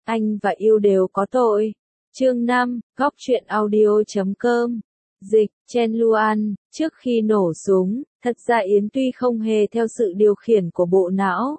Anh và yêu đều có tội. Chương 5, Góc truyện audio.com. Dịch, Chen Luan, trước khi nổ súng, thật ra Yến Tuy không hề theo sự điều khiển của bộ não.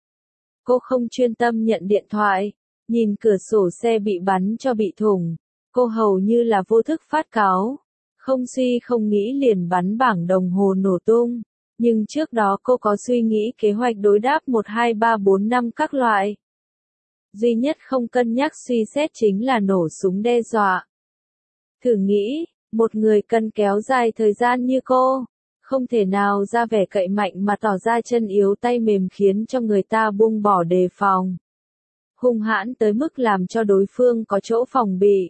Cô không chuyên tâm nhận điện thoại, nhìn cửa sổ xe bị bắn cho bị thủng. Cô hầu như là vô thức phát cáu. Không suy không nghĩ liền bắn bảng đồng hồ nổ tung. Nhưng trước đó cô có suy nghĩ kế hoạch đối đáp 1, 2, 3, 4, 5 các loại. Duy nhất không cân nhắc suy xét chính là nổ súng đe dọa. Thử nghĩ, một người cần kéo dài thời gian như cô, không thể nào ra vẻ cậy mạnh mà tỏ ra chân yếu tay mềm khiến cho người ta buông bỏ đề phòng. Hung hãn tới mức làm cho đối phương có chỗ phòng bị.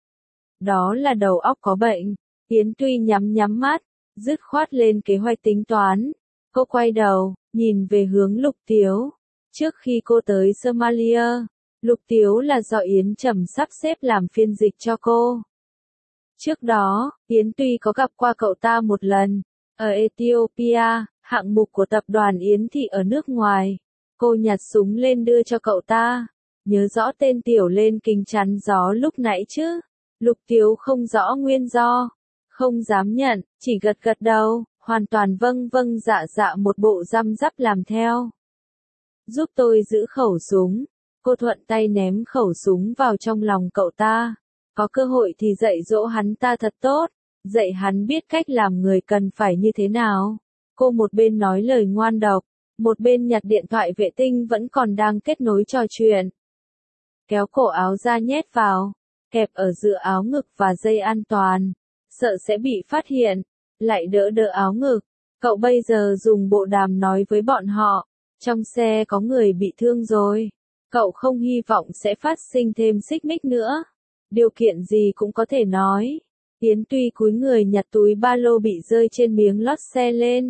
Đó là đầu óc có bệnh. Yến Tuy nhắm mắt, dứt khoát lên kế hoạch tính toán. Cô quay đầu, nhìn về hướng Lục Tiếu. Trước khi cô tới Somalia, Lục Tiếu là do Yến Trầm sắp xếp làm phiên dịch cho cô. Trước đó, Yến Tuy có gặp qua cậu ta một lần, ở Ethiopia, hạng mục của tập đoàn Yến Thị ở nước ngoài. Cô nhặt súng lên đưa cho cậu ta. Nhớ rõ tên tiểu lên kính chắn gió lúc nãy chứ? Lục Tiếu không rõ nguyên do. Không dám nhận, chỉ gật gật đầu, hoàn toàn vâng vâng dạ một bộ răm rắp làm theo. Giúp tôi giữ khẩu súng. Cô thuận tay ném khẩu súng vào trong lòng cậu ta. Có cơ hội thì dạy dỗ hắn ta thật tốt, dạy hắn biết cách làm người cần phải như thế nào. Cô một bên nói lời ngoan độc, một bên nhặt điện thoại vệ tinh vẫn còn đang kết nối trò chuyện. Kéo cổ áo ra nhét vào, kẹp ở giữa áo ngực và dây an toàn, sợ sẽ bị phát hiện, lại đỡ áo ngực. Cậu bây giờ dùng bộ đàm nói với bọn họ, trong xe có người bị thương rồi. Cậu không hy vọng sẽ phát sinh thêm xích mích nữa. Điều kiện gì cũng có thể nói. Yến Tuy cúi người nhặt túi ba lô bị rơi trên miếng lót xe lên.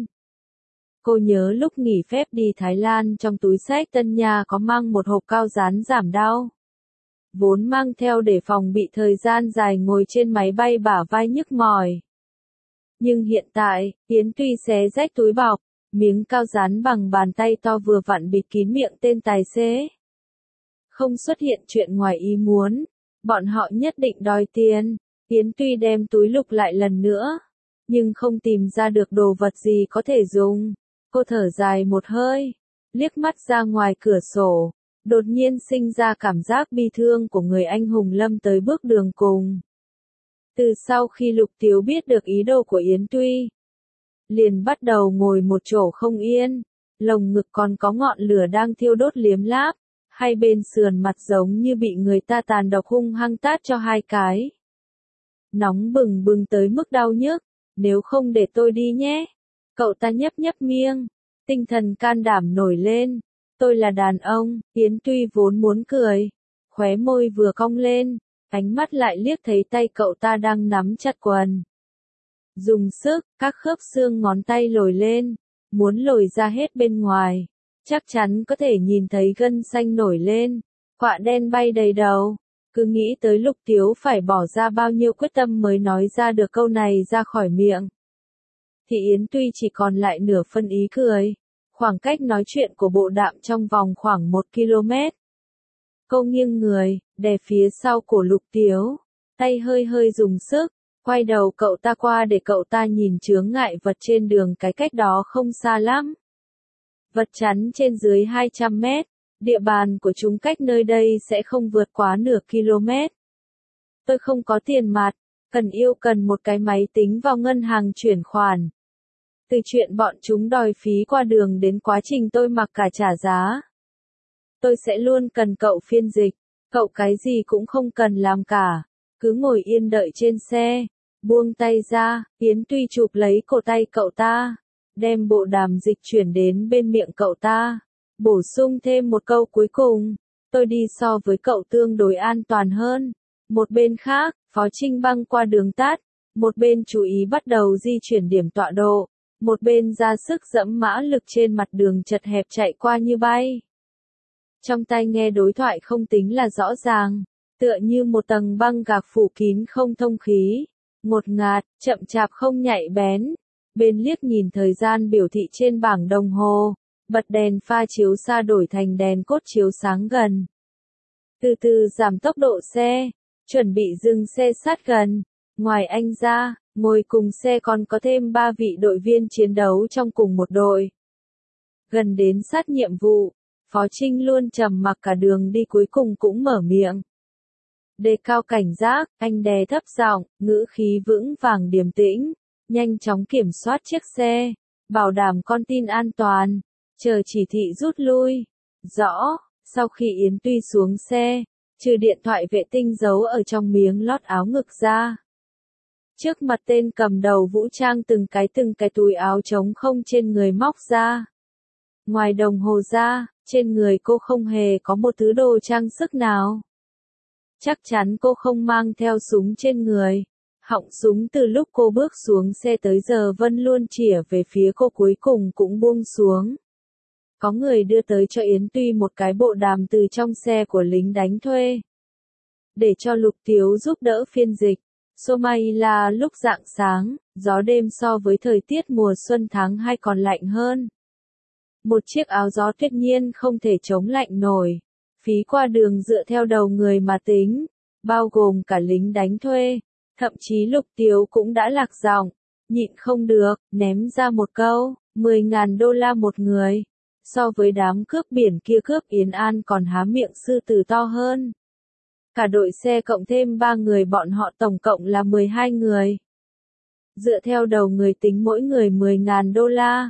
Cô nhớ lúc nghỉ phép đi Thái Lan trong túi xách Tân Nha có mang một hộp cao dán giảm đau. Vốn mang theo để phòng bị thời gian dài ngồi trên máy bay bả vai nhức mỏi. Nhưng hiện tại, Yến Tuy xé rách túi bọc, miếng cao dán bằng bàn tay to vừa vặn bịt kín miệng tên tài xế. Không xuất hiện chuyện ngoài ý muốn, bọn họ nhất định đòi tiền. Yến Tuy đem túi lục lại lần nữa, nhưng không tìm ra được đồ vật gì có thể dùng. Cô thở dài một hơi, liếc mắt ra ngoài cửa sổ, đột nhiên sinh ra cảm giác bi thương của người anh hùng lâm tới bước đường cùng. Từ sau khi Lục Tiếu biết được ý đồ của Yến Tuy, liền bắt đầu ngồi một chỗ không yên, lồng ngực còn có ngọn lửa đang thiêu đốt liếm láp, hai bên sườn mặt giống như bị người ta tàn độc hung hăng tát cho hai cái. Nóng bừng bừng tới mức đau nhức, nếu không để tôi đi nhé. Cậu ta nhấp miệng, tinh thần can đảm nổi lên. Tôi là đàn ông. Yến Tuy vốn muốn cười, khóe môi vừa cong lên, ánh mắt lại liếc thấy tay cậu ta đang nắm chặt quần. Dùng sức, các khớp xương ngón tay lồi lên, muốn lồi ra hết bên ngoài. Chắc chắn có thể nhìn thấy gân xanh nổi lên, quạ đen bay đầy đầu. Cứ nghĩ tới Lục Tiếu phải bỏ ra bao nhiêu quyết tâm mới nói ra được câu này ra khỏi miệng. Thì Yến Tuy chỉ còn lại nửa phân ý cười. Khoảng cách nói chuyện của bộ đàm trong vòng khoảng 1 km. Cô nghiêng người, đè phía sau cổ Lục Tiếu, tay hơi dùng sức, quay đầu cậu ta qua để cậu ta nhìn chướng ngại vật trên đường cái cách đó không xa lắm. Vật chắn trên dưới 200 mét, địa bàn của chúng cách nơi đây sẽ không vượt quá nửa km. Tôi không có tiền mặt, cần một cái máy tính vào ngân hàng chuyển khoản. Từ chuyện bọn chúng đòi phí qua đường đến quá trình tôi mặc cả trả giá. Tôi sẽ luôn cần cậu phiên dịch, cậu cái gì cũng không cần làm cả. Cứ ngồi yên đợi trên xe, buông tay ra, Yến Tuy chụp lấy cổ tay cậu ta, đem bộ đàm dịch chuyển đến bên miệng cậu ta, bổ sung thêm một câu cuối cùng. Tôi đi so với cậu tương đối an toàn hơn. Một bên khác, Phó Trinh băng qua đường tắt, một bên chú ý bắt đầu di chuyển điểm tọa độ. Một bên ra sức dẫm mã lực trên mặt đường chật hẹp chạy qua như bay. Trong tai nghe đối thoại không tính là rõ ràng, tựa như một tầng băng gạc phủ kín không thông khí, ngột ngạt, chậm chạp không nhạy bén. Bên liếc nhìn thời gian biểu thị trên bảng đồng hồ, bật đèn pha chiếu xa đổi thành đèn cốt chiếu sáng gần. từ từ giảm tốc độ xe, chuẩn bị dừng xe sát gần. Ngoài anh ra, ngồi cùng xe còn có thêm 3 vị đội viên chiến đấu trong cùng một đội. Gần đến sát nhiệm vụ, Phó Trinh luôn trầm mặc cả đường đi cuối cùng cũng mở miệng. Đề cao cảnh giác, anh đè thấp giọng, ngữ khí vững vàng điềm tĩnh, nhanh chóng kiểm soát chiếc xe, bảo đảm con tin an toàn, chờ chỉ thị rút lui. Rõ, sau khi Yến Tuy xuống xe, trừ điện thoại vệ tinh giấu ở trong miếng lót áo ngực ra. Trước mặt tên cầm đầu vũ trang từng cái túi áo trống không trên người móc ra. Ngoài đồng hồ ra, trên người cô không hề có một thứ đồ trang sức nào. Chắc chắn cô không mang theo súng trên người. Họng súng từ lúc cô bước xuống xe tới giờ vẫn luôn chĩa về phía cô, cuối cùng cũng buông xuống. Có người đưa tới cho Yến Tuy một cái bộ đàm từ trong xe của lính đánh thuê. Để cho Lục Tiếu giúp đỡ phiên dịch. Số may là lúc rạng sáng, gió đêm so với thời tiết mùa xuân tháng 2 còn lạnh hơn. Một chiếc áo gió tuyết nhiên không thể chống lạnh nổi. Phí qua đường dựa theo đầu người mà tính, bao gồm cả lính đánh thuê. Thậm chí Lục Tiếu cũng đã lạc giọng, nhịn không được, ném ra một câu, 10.000 đô la một người. So với đám cướp biển kia, cướp Yến An còn há miệng sư tử to hơn. Cả đội xe cộng thêm 3 người bọn họ tổng cộng là 12 người. Dựa theo đầu người tính mỗi người 10.000 đô la,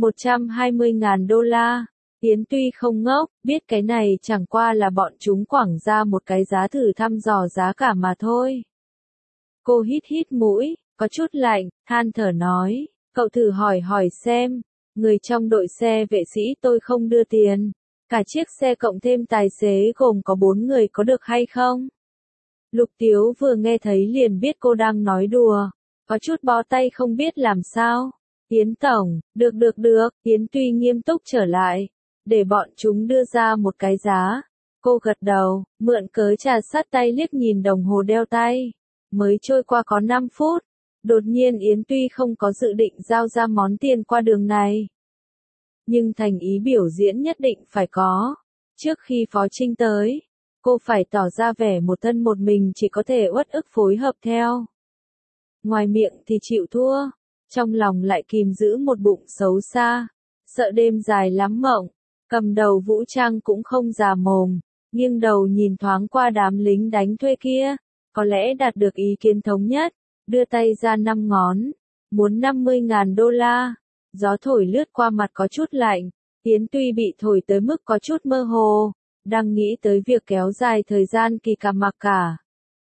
120.000 đô la. Yến Tuy không ngốc, biết cái này chẳng qua là bọn chúng quảng ra một cái giá thử thăm dò giá cả mà thôi. Cô hít hít mũi, có chút lạnh, than thở nói, cậu thử hỏi xem, người trong đội xe vệ sĩ tôi không đưa tiền. Cả chiếc xe cộng thêm tài xế gồm có 4 người có được hay không? Lục Tiếu vừa nghe thấy liền biết cô đang nói đùa, có chút bó tay không biết làm sao. Yến Tổng, được, Yến Tuy nghiêm túc trở lại, để bọn chúng đưa ra một cái giá. Cô gật đầu, mượn cớ trà sát tay liếc nhìn đồng hồ đeo tay. Mới trôi qua có 5 phút, đột nhiên Yến Tuy không có dự định giao ra món tiền qua đường này. Nhưng thành ý biểu diễn nhất định phải có. Trước khi Phó Trinh tới, cô phải tỏ ra vẻ một thân một mình chỉ có thể uất ức phối hợp theo. Ngoài miệng thì chịu thua, trong lòng lại kìm giữ một bụng xấu xa, sợ đêm dài lắm mộng. Cầm đầu vũ trang cũng không già mồm, nghiêng đầu nhìn thoáng qua đám lính đánh thuê kia, có lẽ đạt được ý kiến thống nhất, đưa tay ra 5 ngón, muốn 50.000 đô la. Gió thổi lướt qua mặt có chút lạnh, Yến Tuy bị thổi tới mức có chút mơ hồ, đang nghĩ tới việc kéo dài thời gian kỳ cà mặc cả.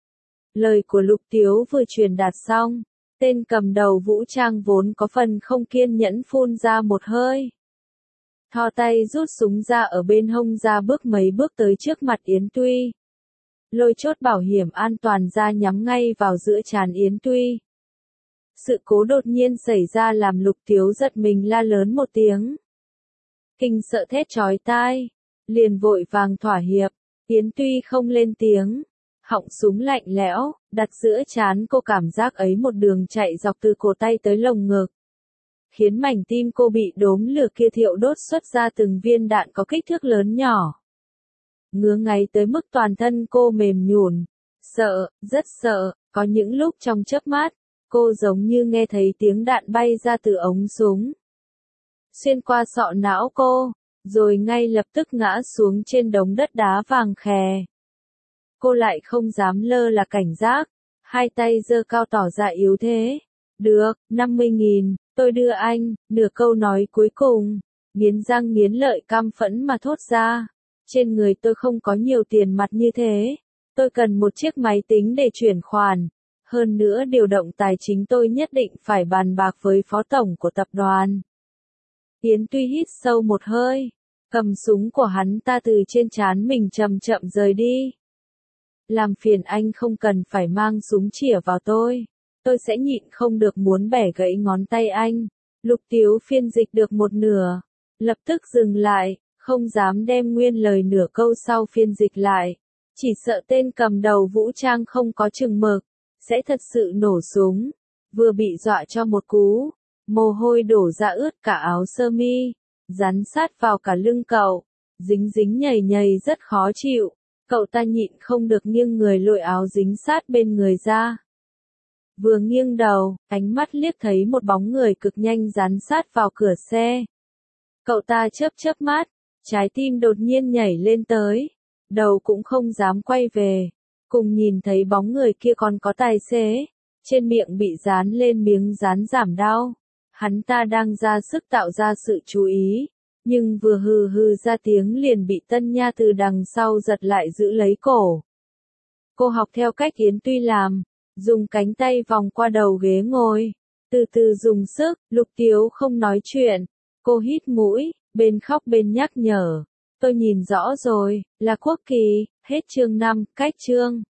Lời của Lục Tiếu vừa truyền đạt xong, tên cầm đầu vũ trang vốn có phần không kiên nhẫn phun ra một hơi. Thò tay rút súng ra ở bên hông ra bước mấy bước tới trước mặt Yến Tuy. Lôi chốt bảo hiểm an toàn ra nhắm ngay vào giữa trán Yến Tuy. Sự cố đột nhiên xảy ra làm Lục Tiếu giật mình la lớn một tiếng. Kinh sợ thét chói tai, liền vội vàng thỏa hiệp, Yến Tuy không lên tiếng. Họng súng lạnh lẽo, đặt giữa trán cô, cảm giác ấy một đường chạy dọc từ cổ tay tới lồng ngực. Khiến mảnh tim cô bị đốm lửa kia thiêu đốt xuất ra từng viên đạn có kích thước lớn nhỏ. Ngứa ngáy tới mức toàn thân cô mềm nhũn, sợ, rất sợ, có những lúc trong chớp mắt, cô giống như nghe thấy tiếng đạn bay ra từ ống súng. Xuyên qua sọ não cô, rồi ngay lập tức ngã xuống trên đống đất đá vàng khè. Cô lại không dám lơ là cảnh giác, hai tay giơ cao tỏ ra yếu thế. Được, 50.000, tôi đưa anh, nửa câu nói cuối cùng, nghiến răng nghiến lợi căm phẫn mà thốt ra. Trên người tôi không có nhiều tiền mặt như thế. Tôi cần một chiếc máy tính để chuyển khoản. Hơn nữa điều động tài chính tôi nhất định phải bàn bạc với phó tổng của tập đoàn. Yến Tuy hít sâu một hơi, cầm súng của hắn ta từ trên trán mình chậm chậm rời đi. Làm phiền anh không cần phải mang súng chĩa vào tôi sẽ nhịn không được muốn bẻ gãy ngón tay anh. Lục Tiếu phiên dịch được một nửa, lập tức dừng lại, không dám đem nguyên lời nửa câu sau phiên dịch lại. Chỉ sợ tên cầm đầu vũ trang không có chừng mực, sẽ thật sự nổ súng. Vừa bị dọa cho một cú, mồ hôi đổ ra ướt cả áo sơ mi, rắn sát vào cả lưng cậu, dính dính nhầy nhầy rất khó chịu. Cậu ta nhịn không được nghiêng người lôi áo dính sát bên người ra. Vừa nghiêng đầu, ánh mắt liếc thấy một bóng người cực nhanh dán sát vào cửa xe. Cậu ta chớp chớp mắt, trái tim đột nhiên nhảy lên tới, đầu cũng không dám quay về. Cùng nhìn thấy bóng người kia còn có tài xế, trên miệng bị dán lên miếng dán giảm đau. Hắn ta đang ra sức tạo ra sự chú ý, nhưng vừa hừ hừ ra tiếng liền bị Tân Nha từ đằng sau giật lại giữ lấy cổ. Cô học theo cách Yến Tuy làm, dùng cánh tay vòng qua đầu ghế ngồi, từ từ dùng sức. Lục Tiếu không nói chuyện, cô hít mũi, bên khóc bên nhắc nhở. Tôi nhìn rõ rồi, là quốc kỳ. Hết chương 5, cách chương.